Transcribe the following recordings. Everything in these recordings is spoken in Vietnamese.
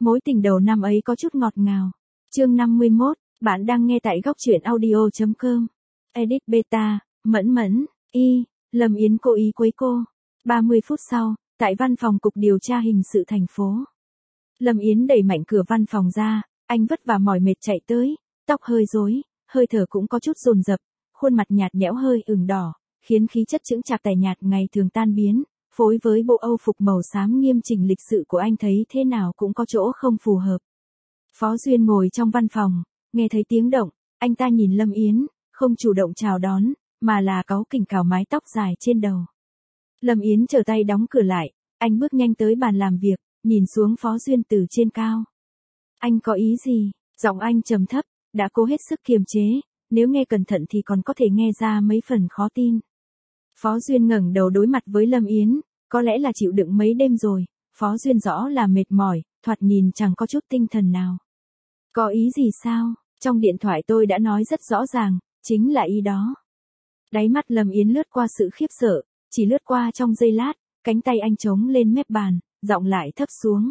Mối tình đầu năm ấy có chút ngọt ngào. Chương 51, bạn đang nghe tại góc truyện audio.com. Edit beta, Mẫn, Lâm Yến cố ý quấy cô. 30 phút sau, tại văn phòng cục điều tra hình sự thành phố. Lâm Yến đẩy mạnh cửa văn phòng ra, anh vất vả mỏi mệt chạy tới, tóc hơi rối, hơi thở cũng có chút dồn dập, khuôn mặt nhạt nhẽo hơi ửng đỏ, khiến khí chất chững chạc tẻ nhạt ngày thường tan biến, phối với bộ âu phục màu xám nghiêm chỉnh lịch sự của anh thấy thế nào cũng có chỗ không phù hợp. Phó Duyên ngồi trong văn phòng, nghe thấy tiếng động, anh ta nhìn Lâm Yến, không chủ động chào đón, mà là cáu kỉnh cào mái tóc dài trên đầu. Lâm Yến trở tay đóng cửa lại, anh bước nhanh tới bàn làm việc, nhìn xuống Phó Duyên từ trên cao. Anh có ý gì? Giọng anh trầm thấp, đã cố hết sức kiềm chế, nếu nghe cẩn thận thì còn có thể nghe ra mấy phần khó tin. Phó Duyên ngẩng đầu đối mặt với Lâm Yến, có lẽ là chịu đựng mấy đêm rồi, Phó Duyên rõ là mệt mỏi, thoạt nhìn chẳng có chút tinh thần nào. Có ý gì sao? Trong điện thoại tôi đã nói rất rõ ràng, chính là ý đó. Đáy mắt Lâm Yến lướt qua sự khiếp sợ, chỉ lướt qua trong giây lát, cánh tay anh chống lên mép bàn, giọng lại thấp xuống.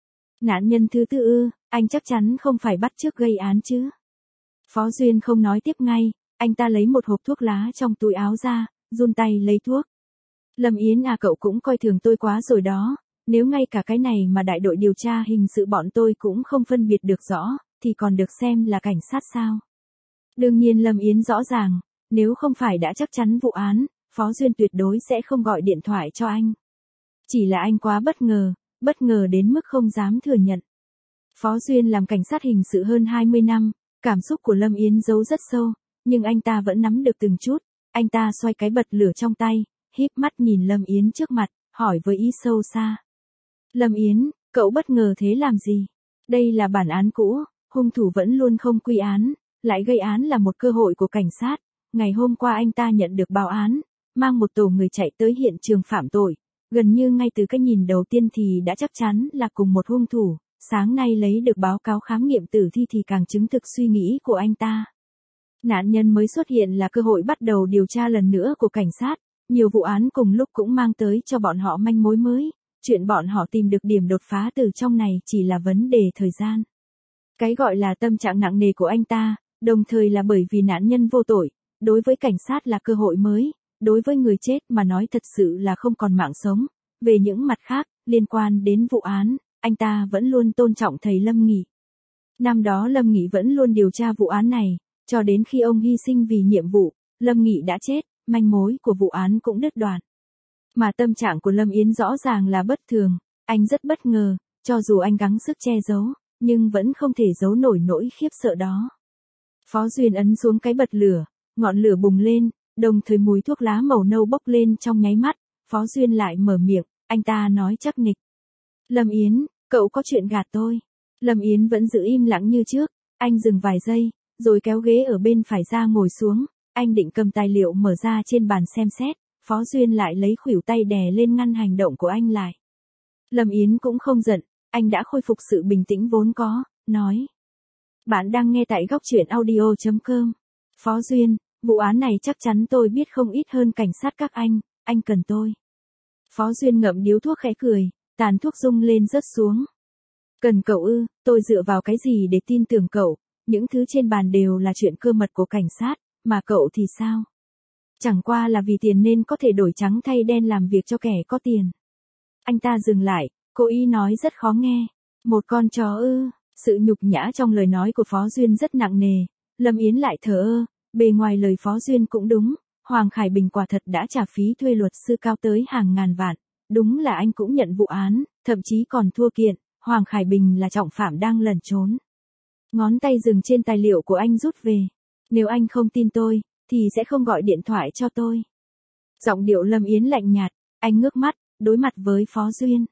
Nạn nhân thứ tư ư, anh chắc chắn không phải bắt chước gây án chứ? Phó Duyên không nói tiếp ngay, anh ta lấy một hộp thuốc lá trong túi áo ra, run tay lấy thuốc. Lâm Yến à, cậu cũng coi thường tôi quá rồi đó, nếu ngay cả cái này mà đại đội điều tra hình sự bọn tôi cũng không phân biệt được rõ, thì còn được xem là cảnh sát sao? Đương nhiên Lâm Yến rõ ràng, nếu không phải đã chắc chắn vụ án, Phó Duyên tuyệt đối sẽ không gọi điện thoại cho anh. Chỉ là anh quá bất ngờ đến mức không dám thừa nhận. Phó Duyên làm cảnh sát hình sự hơn 20 năm, cảm xúc của Lâm Yến giấu rất sâu, nhưng anh ta vẫn nắm được từng chút. Anh ta xoay cái bật lửa trong tay, híp mắt nhìn Lâm Yến trước mặt, hỏi với ý sâu xa. Lâm Yến, cậu bất ngờ thế làm gì? Đây là bản án cũ, hung thủ vẫn luôn không quy án, lại gây án là một cơ hội của cảnh sát. Ngày hôm qua anh ta nhận được báo án, mang một tổ người chạy tới hiện trường phạm tội. Gần như ngay từ cái nhìn đầu tiên thì đã chắc chắn là cùng một hung thủ. Sáng nay lấy được báo cáo khám nghiệm tử thi thì càng chứng thực suy nghĩ của anh ta. Nạn nhân mới xuất hiện là cơ hội bắt đầu điều tra lần nữa của cảnh sát. Nhiều vụ án cùng lúc cũng mang tới cho bọn họ manh mối mới. Chuyện bọn họ tìm được điểm đột phá từ trong này chỉ là vấn đề thời gian. Cái gọi là tâm trạng nặng nề của anh ta, đồng thời là bởi vì nạn nhân vô tội. Đối với cảnh sát là cơ hội mới, đối với người chết mà nói thật sự là không còn mạng sống. Về những mặt khác, liên quan đến vụ án, anh ta vẫn luôn tôn trọng thầy Lâm Nghị. Năm đó Lâm Nghị vẫn luôn điều tra vụ án này, cho đến khi ông hy sinh vì nhiệm vụ, Lâm Nghị đã chết, manh mối của vụ án cũng đứt đoạn. Mà tâm trạng của Lâm Yến rõ ràng là bất thường, anh rất bất ngờ, cho dù anh gắng sức che giấu, nhưng vẫn không thể giấu nổi nỗi khiếp sợ đó. Phó Duyên ấn xuống cái bật lửa, ngọn lửa bùng lên, đồng thời mùi thuốc lá màu nâu bốc lên trong nháy mắt, Phó Duyên lại mở miệng, anh ta nói chắc nịch. Lâm Yến, cậu có chuyện gạt tôi. Lâm Yến vẫn giữ im lặng như trước, anh dừng vài giây, rồi kéo ghế ở bên phải ra ngồi xuống, anh định cầm tài liệu mở ra trên bàn xem xét, Phó Duyên lại lấy khuỷu tay đè lên ngăn hành động của anh lại. Lâm Yến cũng không giận, anh đã khôi phục sự bình tĩnh vốn có, nói. Bạn đang nghe tại góc truyện audio.com. Phó Duyên, vụ án này chắc chắn tôi biết không ít hơn cảnh sát các anh cần tôi. Phó Duyên ngậm điếu thuốc khẽ cười, tàn thuốc rung lên rớt xuống. Cần cậu ư, tôi dựa vào cái gì để tin tưởng cậu, những thứ trên bàn đều là chuyện cơ mật của cảnh sát, mà cậu thì sao? Chẳng qua là vì tiền nên có thể đổi trắng thay đen làm việc cho kẻ có tiền. Anh ta dừng lại, cố ý nói rất khó nghe. Một con chó ư, sự nhục nhã trong lời nói của Phó Duyên rất nặng nề. Lâm Yến lại thờ ơ, bề ngoài lời Phó Duyên cũng đúng, Hoàng Khải Bình quả thật đã trả phí thuê luật sư cao tới hàng ngàn vạn. Đúng là anh cũng nhận vụ án, thậm chí còn thua kiện, Hoàng Khải Bình là trọng phạm đang lẩn trốn. Ngón tay dừng trên tài liệu của anh rút về. Nếu anh không tin tôi, thì sẽ không gọi điện thoại cho tôi. Giọng điệu Lâm Yến lạnh nhạt, anh ngước mắt, đối mặt với Phó Duyên.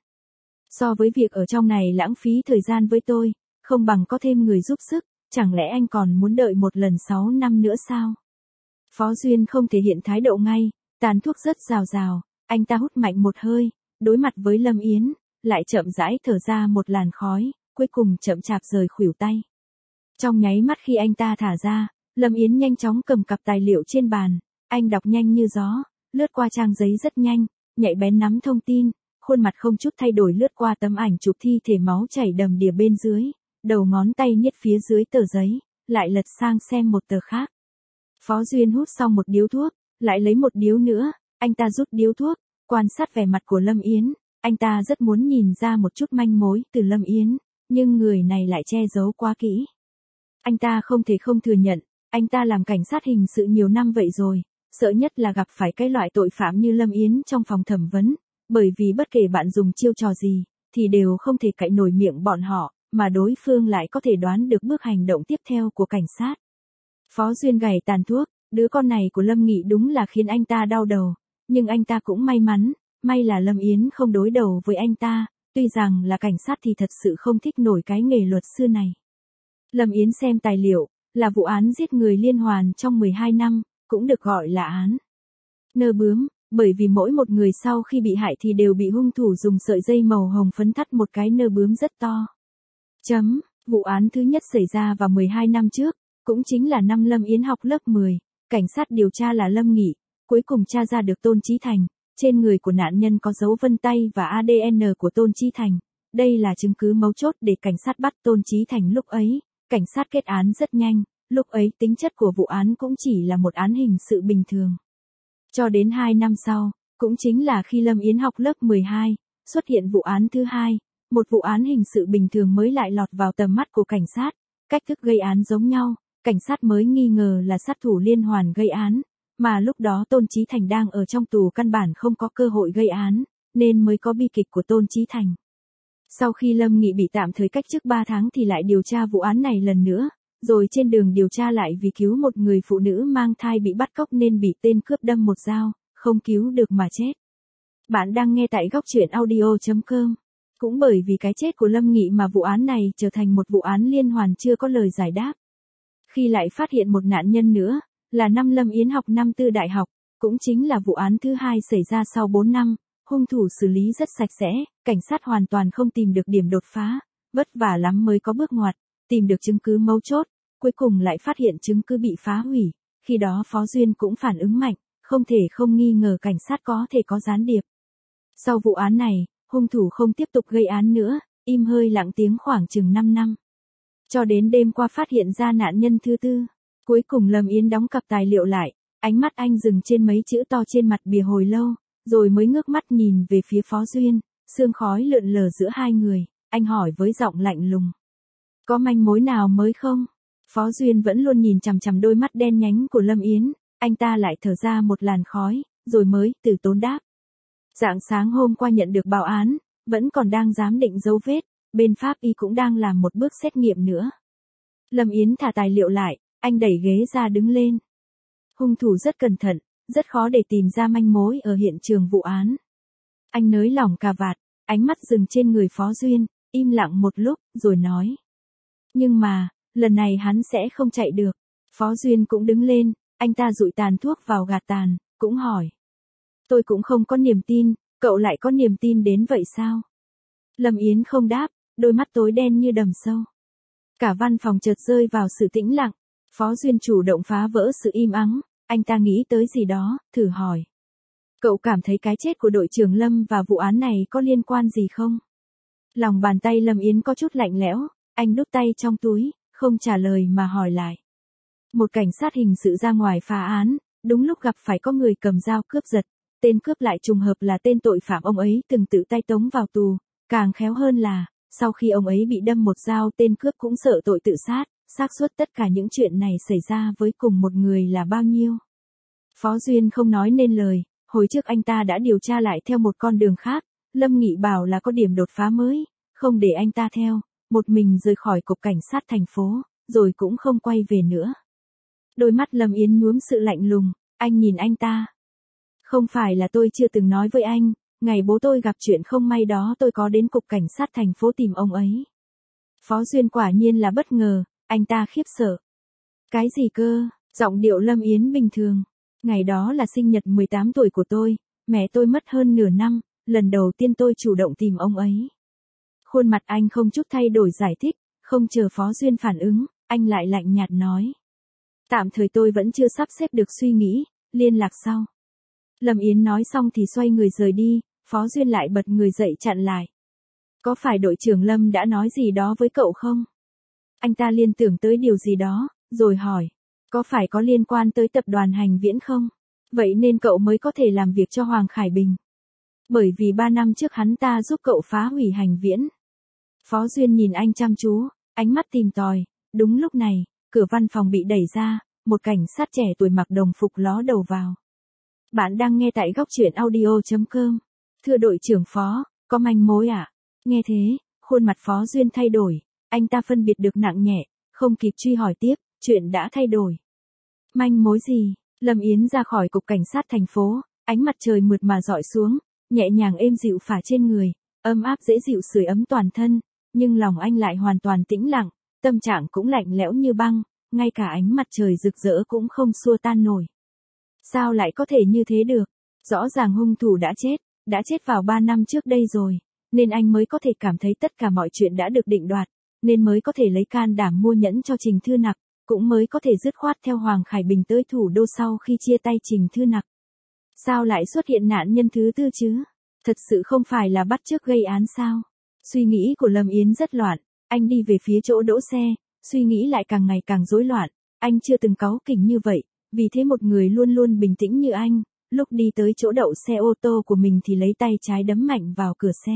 So với việc ở trong này lãng phí thời gian với tôi, không bằng có thêm người giúp sức, chẳng lẽ anh còn muốn đợi một lần 6 năm nữa sao? Phó Duyên không thể hiện thái độ ngay, tàn thuốc rất rào rào, anh ta hút mạnh một hơi, đối mặt với Lâm Yến, lại chậm rãi thở ra một làn khói, cuối cùng chậm chạp rời khuỷu tay. Trong nháy mắt khi anh ta thả ra, Lâm Yến nhanh chóng cầm cặp tài liệu trên bàn, anh đọc nhanh như gió, lướt qua trang giấy rất nhanh, nhạy bén nắm thông tin, khuôn mặt không chút thay đổi lướt qua tấm ảnh chụp thi thể máu chảy đầm đìa bên dưới, đầu ngón tay niết phía dưới tờ giấy, lại lật sang xem một tờ khác. Phó Duyên hút xong một điếu thuốc, lại lấy một điếu nữa, anh ta rút điếu thuốc, quan sát vẻ mặt của Lâm Yến, anh ta rất muốn nhìn ra một chút manh mối từ Lâm Yến, nhưng người này lại che giấu quá kỹ. Anh ta không thể không thừa nhận, anh ta làm cảnh sát hình sự nhiều năm vậy rồi, sợ nhất là gặp phải cái loại tội phạm như Lâm Yến trong phòng thẩm vấn, bởi vì bất kể bạn dùng chiêu trò gì, thì đều không thể cạy nổi miệng bọn họ, mà đối phương lại có thể đoán được bước hành động tiếp theo của cảnh sát. Phó Duyên gảy tàn thuốc, đứa con này của Lâm Nghị đúng là khiến anh ta đau đầu, nhưng anh ta cũng may mắn, may là Lâm Yến không đối đầu với anh ta, tuy rằng là cảnh sát thì thật sự không thích nổi cái nghề luật sư này. Lâm Yến xem tài liệu, là vụ án giết người liên hoàn trong 12 năm, cũng được gọi là án nơ bướm, bởi vì mỗi một người sau khi bị hại thì đều bị hung thủ dùng sợi dây màu hồng phấn thắt một cái nơ bướm rất to. Vụ án thứ nhất xảy ra vào 12 năm trước, cũng chính là năm Lâm Yến học lớp 10, cảnh sát điều tra là Lâm Nghị, cuối cùng tra ra được Tôn Chí Thành, trên người của nạn nhân có dấu vân tay và ADN của Tôn Chí Thành, đây là chứng cứ mấu chốt để cảnh sát bắt Tôn Chí Thành lúc ấy, cảnh sát kết án rất nhanh, lúc ấy tính chất của vụ án cũng chỉ là một án hình sự bình thường. Cho đến 2 năm sau, cũng chính là khi Lâm Yến học lớp 12, xuất hiện vụ án thứ hai, một vụ án hình sự bình thường mới lại lọt vào tầm mắt của cảnh sát, cách thức gây án giống nhau, cảnh sát mới nghi ngờ là sát thủ liên hoàn gây án, mà lúc đó Tôn Chí Thành đang ở trong tù căn bản không có cơ hội gây án, nên mới có bi kịch của Tôn Chí Thành. Sau khi Lâm Nghị bị tạm thời cách chức 3 tháng thì lại điều tra vụ án này lần nữa, rồi trên đường điều tra lại vì cứu một người phụ nữ mang thai bị bắt cóc nên bị tên cướp đâm một dao, không cứu được mà chết. Bạn đang nghe tại góc truyện audio.com. Cũng bởi vì cái chết của Lâm Nghị mà vụ án này trở thành một vụ án liên hoàn chưa có lời giải đáp. Khi lại phát hiện một nạn nhân nữa, là năm Lâm Yến học năm tư đại học, cũng chính là vụ án thứ hai xảy ra sau 4 năm, hung thủ xử lý rất sạch sẽ, cảnh sát hoàn toàn không tìm được điểm đột phá, vất vả lắm mới có bước ngoặt, tìm được chứng cứ mấu chốt, cuối cùng lại phát hiện chứng cứ bị phá hủy, khi đó Phó Duyên cũng phản ứng mạnh, không thể không nghi ngờ cảnh sát có thể có gián điệp. Sau vụ án này, hung thủ không tiếp tục gây án nữa, im hơi lặng tiếng khoảng chừng 5 năm. Cho đến đêm qua phát hiện ra nạn nhân thứ tư. Cuối cùng Lâm Yến đóng cặp tài liệu lại, ánh mắt anh dừng trên mấy chữ to trên mặt bìa hồi lâu, rồi mới ngước mắt nhìn về phía Phó Duyên, sương khói lượn lờ giữa hai người, anh hỏi với giọng lạnh lùng. Có manh mối nào mới không? Phó Duyên vẫn luôn nhìn chằm chằm đôi mắt đen nhánh của Lâm Yến, anh ta lại thở ra một làn khói, rồi mới từ tốn đáp. Rạng sáng hôm qua nhận được báo án, vẫn còn đang giám định dấu vết, bên pháp y cũng đang làm một bước xét nghiệm nữa. Lâm Yến thả tài liệu lại, anh đẩy ghế ra đứng lên. Hung thủ rất cẩn thận, rất khó để tìm ra manh mối ở hiện trường vụ án. Anh nới lỏng cà vạt, ánh mắt dừng trên người Phó Duyên, im lặng một lúc, rồi nói. Nhưng mà, lần này hắn sẽ không chạy được. Phó Duyên cũng đứng lên, anh ta dụi tàn thuốc vào gạt tàn, cũng hỏi. Tôi cũng không có niềm tin, cậu lại có niềm tin đến vậy sao? Lâm Yến không đáp, đôi mắt tối đen như đầm sâu. Cả văn phòng chợt rơi vào sự tĩnh lặng. Phó Duyên chủ động phá vỡ sự im ắng, anh ta nghĩ tới gì đó, thử hỏi. Cậu cảm thấy cái chết của đội trưởng Lâm và vụ án này có liên quan gì không? Lòng bàn tay Lâm Yến có chút lạnh lẽo, anh đút tay trong túi, không trả lời mà hỏi lại. Một cảnh sát hình sự ra ngoài phá án, đúng lúc gặp phải có người cầm dao cướp giật, tên cướp lại trùng hợp là tên tội phạm ông ấy từng tự tay tống vào tù, càng khéo hơn là, sau khi ông ấy bị đâm một dao tên cướp cũng sợ tội tự sát, xác suất tất cả những chuyện này xảy ra với cùng một người là bao nhiêu? Phó Duyên không nói nên lời, hồi trước anh ta đã điều tra lại theo một con đường khác, Lâm Nghị bảo là có điểm đột phá mới, không để anh ta theo, một mình rời khỏi cục cảnh sát thành phố, rồi cũng không quay về nữa. Đôi mắt Lâm Yến nhuốm sự lạnh lùng, anh nhìn anh ta. Không phải là tôi chưa từng nói với anh, ngày bố tôi gặp chuyện không may đó tôi có đến cục cảnh sát thành phố tìm ông ấy. Phó Duyên quả nhiên là bất ngờ, anh ta khiếp sợ. Cái gì cơ? Giọng điệu Lâm Yến bình thường. Ngày đó là sinh nhật 18 tuổi của tôi, mẹ tôi mất hơn nửa năm, lần đầu tiên tôi chủ động tìm ông ấy. Khuôn mặt anh không chút thay đổi giải thích, không chờ Phó Duyên phản ứng, anh lại lạnh nhạt nói. Tạm thời tôi vẫn chưa sắp xếp được suy nghĩ, liên lạc sau. Lâm Yến nói xong thì xoay người rời đi, Phó Duyên lại bật người dậy chặn lại. Có phải đội trưởng Lâm đã nói gì đó với cậu không? Anh ta liên tưởng tới điều gì đó, rồi hỏi. Có phải có liên quan tới tập đoàn Hành Viễn không? Vậy nên cậu mới có thể làm việc cho Hoàng Khải Bình. Bởi vì 3 năm trước hắn ta giúp cậu phá hủy Hành Viễn. Phó Duyên nhìn anh chăm chú, ánh mắt tìm tòi. Đúng lúc này, cửa văn phòng bị đẩy ra, một cảnh sát trẻ tuổi mặc đồng phục ló đầu vào. Bạn đang nghe tại góc truyện audio.com. Thưa đội trưởng Phó, có manh mối à? Nghe thế, khuôn mặt Phó Duyên thay đổi, anh ta phân biệt được nặng nhẹ, không kịp truy hỏi tiếp, chuyện đã thay đổi. Manh mối gì? Lâm Yến ra khỏi cục cảnh sát thành phố, ánh mặt trời mượt mà rọi xuống, nhẹ nhàng êm dịu phả trên người, ấm áp dễ dịu sưởi ấm toàn thân, nhưng lòng anh lại hoàn toàn tĩnh lặng, tâm trạng cũng lạnh lẽo như băng, ngay cả ánh mặt trời rực rỡ cũng không xua tan nổi. Sao lại có thể như thế được? Rõ ràng hung thủ đã chết vào 3 năm trước đây rồi, nên anh mới có thể cảm thấy tất cả mọi chuyện đã được định đoạt, nên mới có thể lấy can đảm mua nhẫn cho Trình Thư Nặc, cũng mới có thể dứt khoát theo Hoàng Khải Bình tới thủ đô sau khi chia tay Trình Thư Nặc. Sao lại xuất hiện nạn nhân thứ tư chứ? Thật sự không phải là bắt chước gây án sao? Suy nghĩ của Lâm Yến rất loạn, anh đi về phía chỗ đỗ xe, suy nghĩ lại càng ngày càng rối loạn, anh chưa từng cáu kỉnh như vậy, vì thế một người luôn luôn bình tĩnh như anh, lúc đi tới chỗ đậu xe ô tô của mình thì lấy tay trái đấm mạnh vào cửa xe.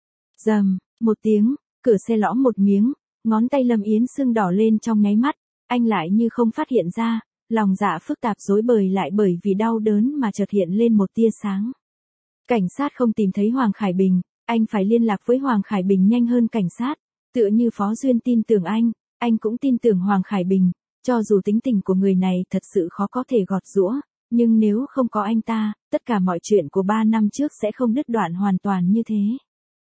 Rầm, một tiếng, cửa xe lõm một miếng, ngón tay Lâm Yến sưng đỏ lên trong nháy mắt, anh lại như không phát hiện ra, lòng dạ phức tạp rối bời lại bởi vì đau đớn mà chợt hiện lên một tia sáng. Cảnh sát không tìm thấy Hoàng Khải Bình, anh phải liên lạc với Hoàng Khải Bình nhanh hơn cảnh sát, tựa như Phó Duyên tin tưởng anh cũng tin tưởng Hoàng Khải Bình, cho dù tính tình của người này thật sự khó có thể gọt giũa, nhưng nếu không có anh ta, tất cả mọi chuyện của 3 năm trước sẽ không đứt đoạn hoàn toàn như thế.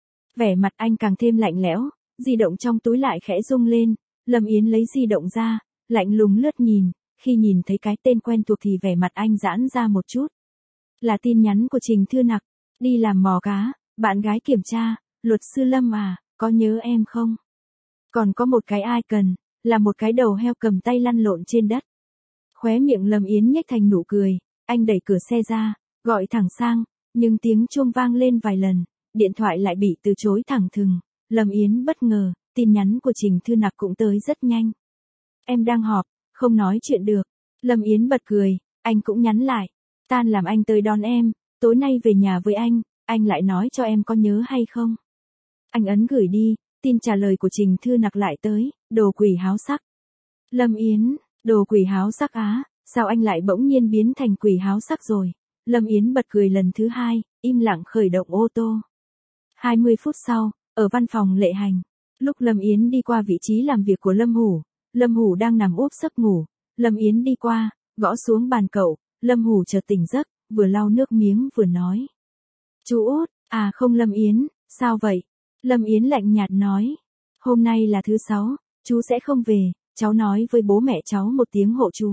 Vẻ mặt anh càng thêm lạnh lẽo, di động trong túi lại khẽ rung lên, Lâm Yến lấy di động ra, lạnh lùng lướt nhìn, khi nhìn thấy cái tên quen thuộc thì vẻ mặt anh giãn ra một chút. Là tin nhắn của Trình Thư Nặc, đi làm mò cá, bạn gái kiểm tra, luật sư Lâm à, có nhớ em không? Còn có một cái icon, là một cái đầu heo cầm tay lăn lộn trên đất. Khóe miệng Lâm Yến nhếch thành nụ cười, anh đẩy cửa xe ra, gọi thẳng sang, nhưng tiếng chuông vang lên vài lần, điện thoại lại bị từ chối thẳng thừng. Lâm Yến bất ngờ, tin nhắn của Trình Thư Nặc cũng tới rất nhanh. Em đang họp, không nói chuyện được. Lâm Yến bật cười, anh cũng nhắn lại. Tan làm anh tới đón em, tối nay về nhà với anh lại nói cho em có nhớ hay không. Anh ấn gửi đi, tin trả lời của Trình Thư Nặc lại tới, đồ quỷ háo sắc. Lâm Yến, đồ quỷ háo sắc á, sao anh lại bỗng nhiên biến thành quỷ háo sắc rồi? Lâm Yến bật cười lần thứ hai, im lặng khởi động ô tô. 20 phút sau, ở văn phòng Lệ Hành, lúc Lâm Yến đi qua vị trí làm việc của Lâm Hủ đang nằm úp sấp ngủ, Lâm Yến đi qua, gõ xuống bàn cậu, Lâm Hủ chợt tỉnh giấc, vừa lau nước miếng vừa nói. Chú Út, à không Lâm Yến, sao vậy? Lâm Yến lạnh nhạt nói. Hôm nay là thứ 6, chú sẽ không về, cháu nói với bố mẹ cháu một tiếng hộ chú.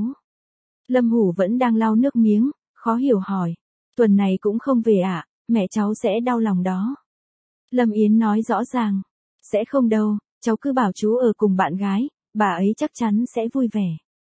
Lâm Hủ vẫn đang lau nước miếng, khó hiểu hỏi. Tuần này cũng không về ạ, mẹ cháu sẽ đau lòng đó. Lâm Yến nói rõ ràng. Sẽ không đâu, cháu cứ bảo chú ở cùng bạn gái, bà ấy chắc chắn sẽ vui vẻ.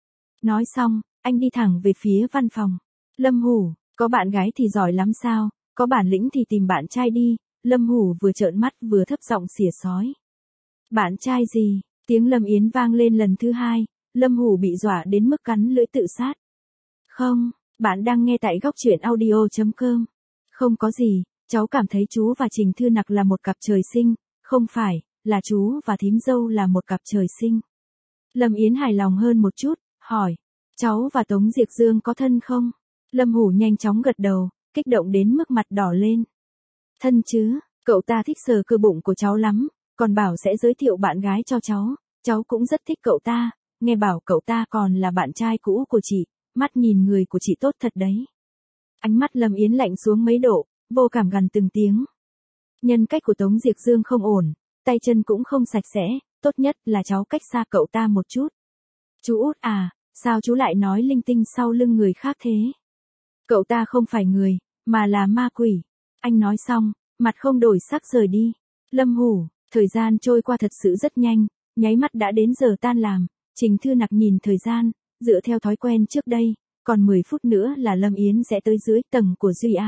Nói xong, anh đi thẳng về phía văn phòng. Lâm Hủ, có bạn gái thì giỏi lắm sao, có bản lĩnh thì tìm bạn trai đi. Lâm Hủ vừa trợn mắt vừa thấp giọng xỉa xói. Bạn trai gì? Tiếng Lâm Yến vang lên lần thứ hai, Lâm Hủ bị dọa đến mức cắn lưỡi tự sát. Không, bạn đang nghe tại góc truyện audio.com. Không có gì, cháu cảm thấy chú và Trình Thư Nặc là một cặp trời sinh, không phải, là chú và thím dâu là một cặp trời sinh. Lâm Yến hài lòng hơn một chút, hỏi, cháu và Tống Diệp Dương có thân không? Lâm Hủ nhanh chóng gật đầu, kích động đến mức mặt đỏ lên. Thân chứ, cậu ta thích sờ cơ bụng của cháu lắm, còn bảo sẽ giới thiệu bạn gái cho cháu cũng rất thích cậu ta, nghe bảo cậu ta còn là bạn trai cũ của chị, mắt nhìn người của chị tốt thật đấy. Ánh mắt Lâm Yến lạnh xuống mấy độ, vô cảm gằn từng tiếng. Nhân cách của Tống Diệp Dương không ổn, tay chân cũng không sạch sẽ, tốt nhất là cháu cách xa cậu ta một chút. Chú Út à, sao chú lại nói linh tinh sau lưng người khác thế? Cậu ta không phải người, mà là ma quỷ. Anh nói xong, mặt không đổi sắc rời đi. Lâm Hủ, thời gian trôi qua thật sự rất nhanh, nháy mắt đã đến giờ tan làm. Trình Thư Nặc nhìn thời gian, dựa theo thói quen trước đây, còn 10 phút nữa là Lâm Yến sẽ tới dưới tầng của Duy Á,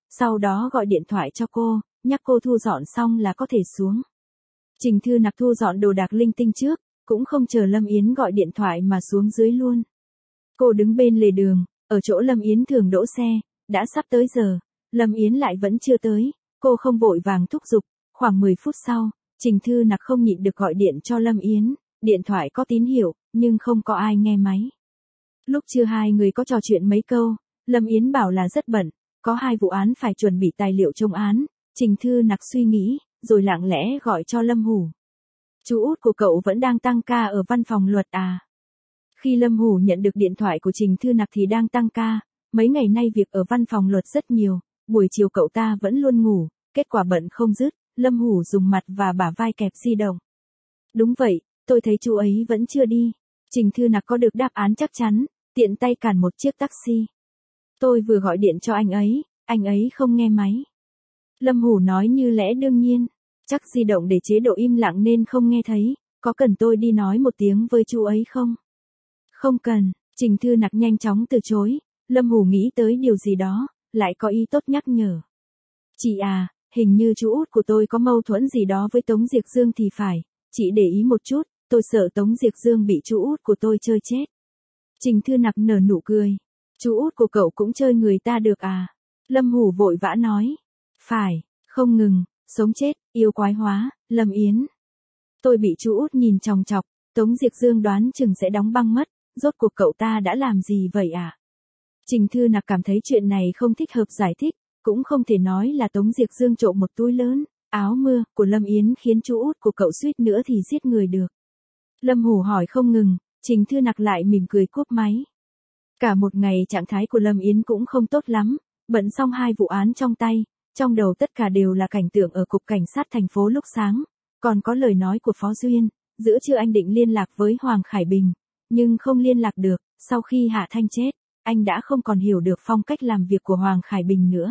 sau đó gọi điện thoại cho cô, nhắc cô thu dọn xong là có thể xuống. Trình Thư Nặc thu dọn đồ đạc linh tinh trước, cũng không chờ Lâm Yến gọi điện thoại mà xuống dưới luôn. Cô đứng bên lề đường, ở chỗ Lâm Yến thường đỗ xe, đã sắp tới giờ, Lâm Yến lại vẫn chưa tới, cô không vội vàng thúc giục, khoảng 10 phút sau, Trình Thư Nặc không nhịn được gọi điện cho Lâm Yến, điện thoại có tín hiệu, nhưng không có ai nghe máy. Lúc trưa hai người có trò chuyện mấy câu, Lâm Yến bảo là rất bận, có 2 vụ án phải chuẩn bị tài liệu chống án, Trình Thư Nặc suy nghĩ, rồi lặng lẽ gọi cho Lâm Hủ. Chú út của cậu vẫn đang tăng ca ở văn phòng luật à? Khi Lâm Hủ nhận được điện thoại của Trình Thư Nặc thì đang tăng ca, mấy ngày nay việc ở văn phòng luật rất nhiều, buổi chiều cậu ta vẫn luôn ngủ, kết quả bận không dứt, Lâm Hủ dùng mặt và bả vai kẹp di động. Đúng vậy, tôi thấy chú ấy vẫn chưa đi. Trình Thư Nặc có được đáp án chắc chắn, tiện tay cản một chiếc taxi. Tôi vừa gọi điện cho anh ấy không nghe máy. Lâm Hủ nói như lẽ đương nhiên, chắc di động để chế độ im lặng nên không nghe thấy, có cần tôi đi nói một tiếng với chú ấy không? Không cần, Trình Thư Nặc nhanh chóng từ chối, Lâm Hủ nghĩ tới điều gì đó, lại có ý tốt nhắc nhở. Chị à, hình như chú út của tôi có mâu thuẫn gì đó với Tống Diệc Dương thì phải, chị để ý một chút, tôi sợ Tống Diệc Dương bị chú út của tôi chơi chết. Trình Thư Nặc nở nụ cười, chú út của cậu cũng chơi người ta được à? Lâm Hủ vội vã nói, phải, không ngừng, sống chết, yêu quái hóa, Lâm Yến. Tôi bị chú út nhìn chòng chọc, Tống Diệc Dương đoán chừng sẽ đóng băng mất, rốt cuộc cậu ta đã làm gì vậy à? Trình Thư Nặc cảm thấy chuyện này không thích hợp giải thích, cũng không thể nói là Tống Diệc Dương trộm một túi lớn, áo mưa của Lâm Yến khiến chú út của cậu suýt nữa thì giết người được. Lâm Hủ hỏi không ngừng, Trình Thư Nặc lại mỉm cười cúp máy. Cả một ngày trạng thái của Lâm Yến cũng không tốt lắm, bận xong 2 vụ án trong tay, trong đầu tất cả đều là cảnh tượng ở cục cảnh sát thành phố lúc sáng, còn có lời nói của Phó Duyên, giữa trưa anh định liên lạc với Hoàng Khải Bình, nhưng không liên lạc được, sau khi Hạ Thanh chết, anh đã không còn hiểu được phong cách làm việc của Hoàng Khải Bình nữa.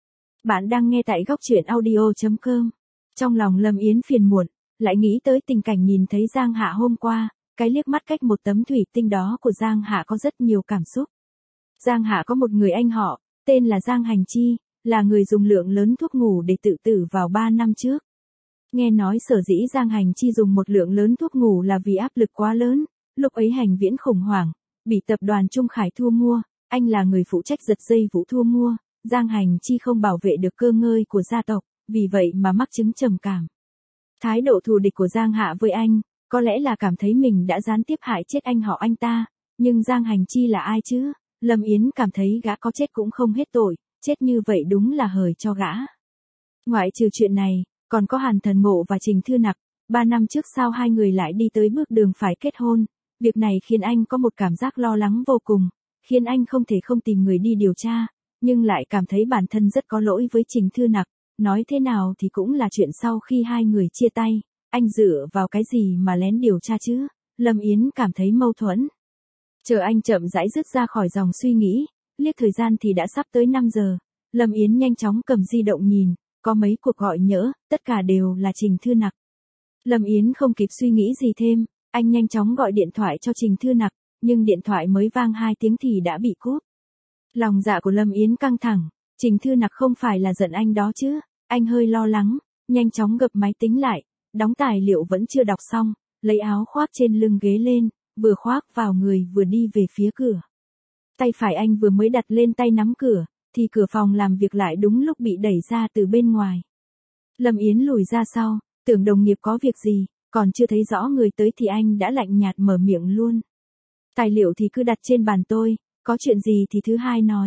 Bạn đang nghe tại góc truyện audio.com. Trong lòng Lâm Yến phiền muộn, lại nghĩ tới tình cảnh nhìn thấy Giang Hạ hôm qua, cái liếc mắt cách một tấm thủy tinh đó của Giang Hạ có rất nhiều cảm xúc. Giang Hạ có một người anh họ, tên là Giang Hành Chi, là người dùng lượng lớn thuốc ngủ để tự tử vào 3 năm trước. Nghe nói sở dĩ Giang Hành Chi dùng một lượng lớn thuốc ngủ là vì áp lực quá lớn, lúc ấy Hành Viễn khủng hoảng, bị tập đoàn Trung Khải thu mua, anh là người phụ trách giật dây vụ thu mua, Giang Hành Chi không bảo vệ được cơ ngơi của gia tộc, vì vậy mà mắc chứng trầm cảm. Thái độ thù địch của Giang Hạ với anh, có lẽ là cảm thấy mình đã gián tiếp hại chết anh họ anh ta, nhưng Giang Hành Chi là ai chứ? Lâm Yến cảm thấy gã có chết cũng không hết tội, chết như vậy đúng là hời cho gã. Ngoại trừ chuyện này, còn có Hàn Thần Ngộ và Trình Thư Nặc, 3 năm trước sao hai người lại đi tới bước đường phải kết hôn, việc này khiến anh có một cảm giác lo lắng vô cùng, khiến anh không thể không tìm người đi điều tra, nhưng lại cảm thấy bản thân rất có lỗi với Trình Thư Nặc, nói thế nào thì cũng là chuyện sau khi hai người chia tay, anh dựa vào cái gì mà lén điều tra chứ? Lâm Yến cảm thấy mâu thuẫn. Chờ anh chậm rãi dứt ra khỏi dòng suy nghĩ, liếc thời gian thì đã sắp tới 5 giờ, Lâm Yến nhanh chóng cầm di động nhìn, có mấy cuộc gọi nhỡ, tất cả đều là Trình Thư Nặc. Lâm Yến không kịp suy nghĩ gì thêm, anh nhanh chóng gọi điện thoại cho Trình Thư Nặc, nhưng điện thoại mới vang 2 tiếng thì đã bị cúp. Lòng dạ của Lâm Yến căng thẳng, Trình Thư Nặc không phải là giận anh đó chứ, anh hơi lo lắng, nhanh chóng gập máy tính lại, đóng tài liệu vẫn chưa đọc xong, lấy áo khoác trên lưng ghế lên, vừa khoác vào người vừa đi về phía cửa. Tay phải anh vừa mới đặt lên tay nắm cửa, thì cửa phòng làm việc lại đúng lúc bị đẩy ra từ bên ngoài. Lâm Yến lùi ra sau, tưởng đồng nghiệp có việc gì, còn chưa thấy rõ người tới thì anh đã lạnh nhạt mở miệng luôn. Tài liệu thì cứ đặt trên bàn tôi, có chuyện gì thì thứ hai nói.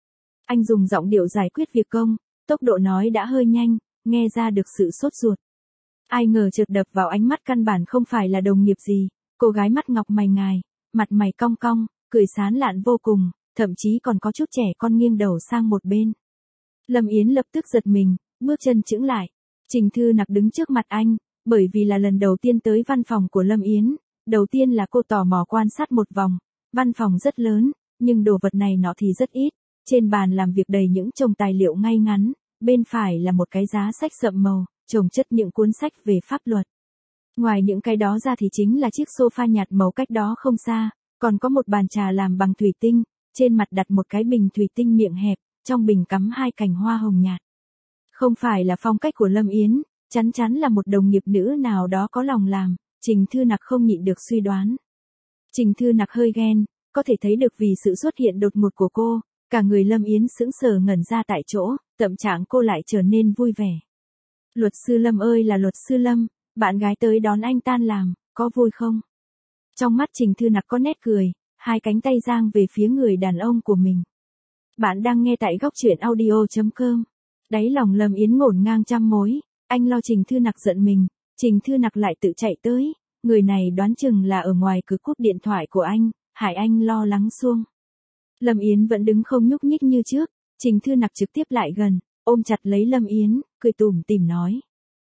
Anh dùng giọng điệu giải quyết việc công, tốc độ nói đã hơi nhanh, nghe ra được sự sốt ruột. Ai ngờ chợt đập vào ánh mắt căn bản không phải là đồng nghiệp gì, cô gái mắt ngọc mày ngài, mặt mày cong cong, cười sán lạn vô cùng, thậm chí còn có chút trẻ con nghiêng đầu sang một bên. Lâm Yến lập tức giật mình, bước chân chững lại. Trình Thư Nặc đứng trước mặt anh, bởi vì là lần đầu tiên tới văn phòng của Lâm Yến, đầu tiên là cô tò mò quan sát một vòng, văn phòng rất lớn, nhưng đồ vật này nọ thì rất ít, trên bàn làm việc đầy những chồng tài liệu ngay ngắn, bên phải là một cái giá sách sậm màu, chồng chất những cuốn sách về pháp luật. Ngoài những cái đó ra thì chính là chiếc sofa nhạt màu cách đó không xa, còn có một bàn trà làm bằng thủy tinh, trên mặt đặt một cái bình thủy tinh miệng hẹp, trong bình cắm 2 cành hoa hồng nhạt. Không phải là phong cách của Lâm Yến, chắn chắn là một đồng nghiệp nữ nào đó có lòng làm, Trình Thư Nặc không nhịn được suy đoán. Trình Thư Nặc hơi ghen, có thể thấy được vì sự xuất hiện đột ngột của cô, cả người Lâm Yến sững sờ ngẩn ra tại chỗ, tâm trạng cô lại trở nên vui vẻ. Luật sư Lâm ơi là luật sư Lâm, bạn gái tới đón anh tan làm, có vui không? Trong mắt Trình Thư Nặc có nét cười, hai cánh tay giang về phía người đàn ông của mình. Bạn đang nghe tại góc truyện audio.com. Đáy lòng Lâm Yến ngổn ngang trăm mối, anh lo Trình Thư Nặc giận mình, Trình Thư Nặc lại tự chạy tới, người này đoán chừng là ở ngoài cứ cúp điện thoại của anh, hại anh lo lắng suông. Lâm Yến vẫn đứng không nhúc nhích như trước, Trình Thư Nặc trực tiếp lại gần, ôm chặt lấy Lâm Yến, cười tủm tỉm nói.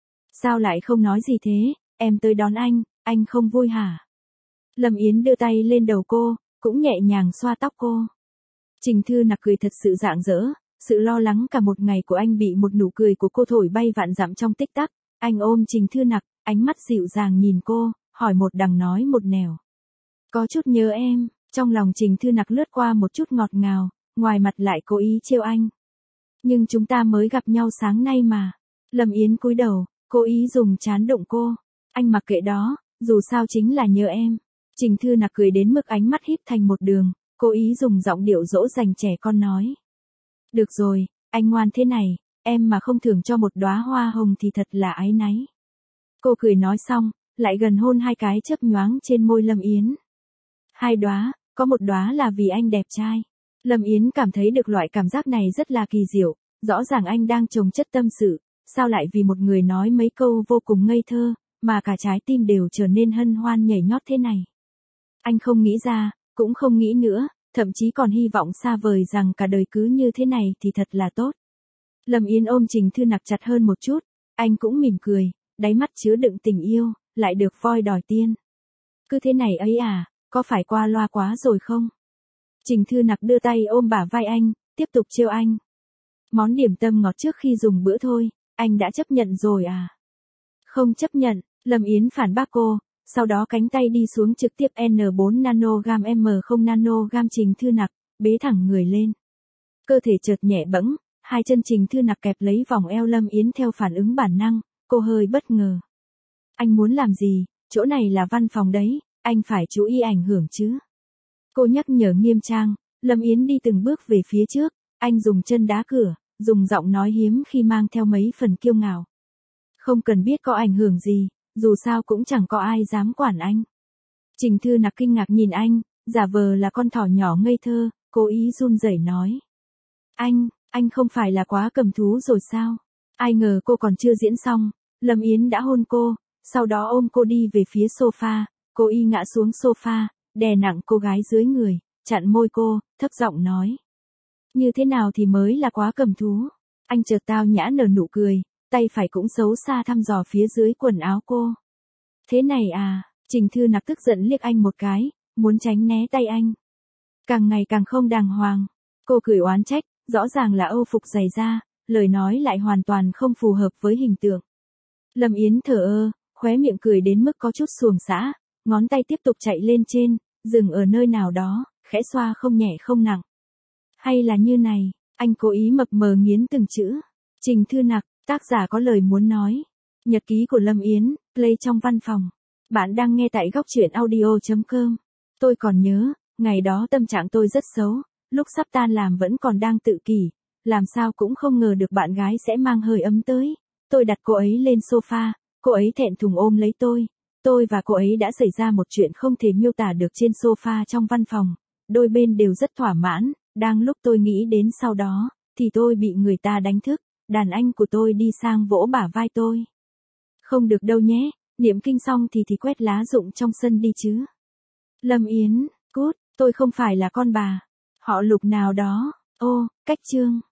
Sao lại không nói gì thế, em tới đón anh không vui hả? Lâm Yến đưa tay lên đầu cô, cũng nhẹ nhàng xoa tóc cô. Trình Thư Nặc cười thật sự rạng rỡ, sự lo lắng cả một ngày của anh bị một nụ cười của cô thổi bay vạn dặm trong tích tắc. Anh ôm Trình Thư Nặc, ánh mắt dịu dàng nhìn cô, hỏi một đằng nói một nẻo. Có chút nhớ em, trong lòng Trình Thư Nặc lướt qua một chút ngọt ngào, ngoài mặt lại cố ý trêu anh. Nhưng chúng ta mới gặp nhau sáng nay mà. Lâm Yến cúi đầu, cố ý dùng trán đụng cô. Anh mặc kệ đó, dù sao chính là nhớ em. Trình Thư Nặc cười đến mức ánh mắt híp thành một đường, cố ý dùng giọng điệu dỗ dành trẻ con nói. Được rồi, anh ngoan thế này, em mà không thưởng cho một đóa hoa hồng thì thật là áy náy. Cô cười nói xong, lại gần hôn 2 cái chớp nhoáng trên môi Lâm Yến. 2 đóa, có một đóa là vì anh đẹp trai. Lâm Yến cảm thấy được loại cảm giác này rất là kỳ diệu, rõ ràng anh đang chồng chất tâm sự, sao lại vì một người nói mấy câu vô cùng ngây thơ, mà cả trái tim đều trở nên hân hoan nhảy nhót thế này. Anh không nghĩ ra, cũng không nghĩ nữa, thậm chí còn hy vọng xa vời rằng cả đời cứ như thế này thì thật là tốt. Lâm Yến ôm Trình Thư Nặc chặt hơn một chút, anh cũng mỉm cười, đáy mắt chứa đựng tình yêu, lại được voi đòi tiên. Cứ thế này ấy à, có phải qua loa quá rồi không? Trình Thư Nặc đưa tay ôm bả vai anh, tiếp tục trêu anh. Món điểm tâm ngọt trước khi dùng bữa thôi, anh đã chấp nhận rồi à? Không chấp nhận, Lâm Yến phản bác cô, sau đó cánh tay đi xuống trực tiếp N4 nanogam M0 nanogam Trình Thư Nặc, bế thẳng người lên. Cơ thể chợt nhẹ bẫng, 2 chân Trình Thư Nặc kẹp lấy vòng eo Lâm Yến theo phản ứng bản năng, cô hơi bất ngờ. Anh muốn làm gì, chỗ này là văn phòng đấy, anh phải chú ý ảnh hưởng chứ. Cô nhắc nhở nghiêm trang, Lâm Yến đi từng bước về phía trước, anh dùng chân đá cửa, dùng giọng nói hiếm khi mang theo mấy phần kiêu ngạo. Không cần biết có ảnh hưởng gì, dù sao cũng chẳng có ai dám quản anh. Trình Thư Nặc kinh ngạc nhìn anh, giả vờ là con thỏ nhỏ ngây thơ, cố ý run rẩy nói. Anh không phải là quá cầm thú rồi sao? Ai ngờ cô còn chưa diễn xong, Lâm Yến đã hôn cô, sau đó ôm cô đi về phía sofa, cô y ngã xuống sofa, đè nặng cô gái dưới người, chặn môi cô, thấp giọng nói. Như thế nào thì mới là quá cầm thú? Anh chợt tao nhã nở nụ cười, tay phải cũng xấu xa thăm dò phía dưới quần áo cô. Thế này à, Trình Thư Nặc tức giận liếc anh một cái, muốn tránh né tay anh. Càng ngày càng không đàng hoàng, cô cười oán trách, rõ ràng là Âu phục giày da, lời nói lại hoàn toàn không phù hợp với hình tượng. Lâm Yến thở ơ, khóe miệng cười đến mức có chút xuồng xã, ngón tay tiếp tục chạy lên trên, dừng ở nơi nào đó, khẽ xoa không nhẹ không nặng. Hay là như này, anh cố ý mập mờ nghiến từng chữ. Trình Thư Nặc, tác giả có lời muốn nói. Nhật ký của Lâm Yến, play trong văn phòng. Bạn đang nghe tại góc truyện audio.com. Tôi còn nhớ, ngày đó tâm trạng tôi rất xấu, lúc sắp tan làm vẫn còn đang tự kỷ, làm sao cũng không ngờ được bạn gái sẽ mang hơi ấm tới. Tôi đặt cô ấy lên sofa, cô ấy thẹn thùng ôm lấy tôi và cô ấy đã xảy ra một chuyện không thể miêu tả được trên sofa trong văn phòng, đôi bên đều rất thỏa mãn, đang lúc tôi nghĩ đến sau đó, thì tôi bị người ta đánh thức, đàn anh của tôi đi sang vỗ bả vai tôi. Không được đâu nhé, niệm kinh xong thì quét lá rụng trong sân đi chứ. Lâm Yến, cút, tôi không phải là con bà, họ Lục nào đó, ô, cách chương.